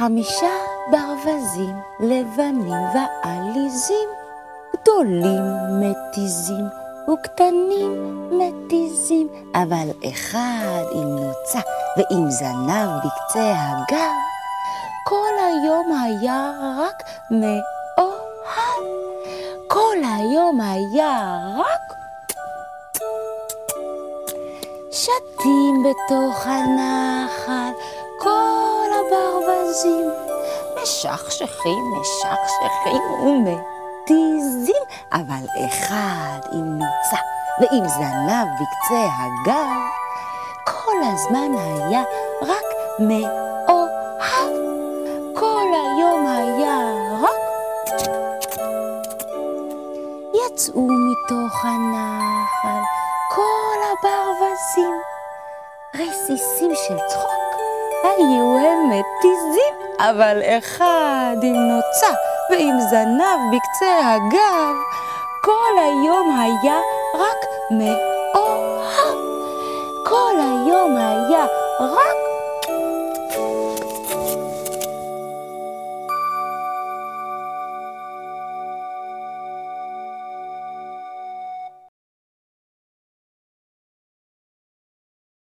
5 ברווזים לבנים ועליזים, גדולים מתיזים וקטנים מתיזים, אבל אחד עם נוצה ועם זנב בקצה הגב, כל היום היה רק מאוהב, כל היום היה רק שתים בתוך הנחל, כל הברווזים משכשכים ומתיזים, אבל אחד עם נוצה ועם זנב בקצה הגב, כל הזמן היה רק מאוהב, כל היום היה רק. יצאו מתוך הנחל כל הברווזים, רסיסים של צחוק, היו הם מתיזים, אבל אחד עם נוצה ועם זנב בקצה הגב, כל היום היה רק מאוהב, כל היום היה רק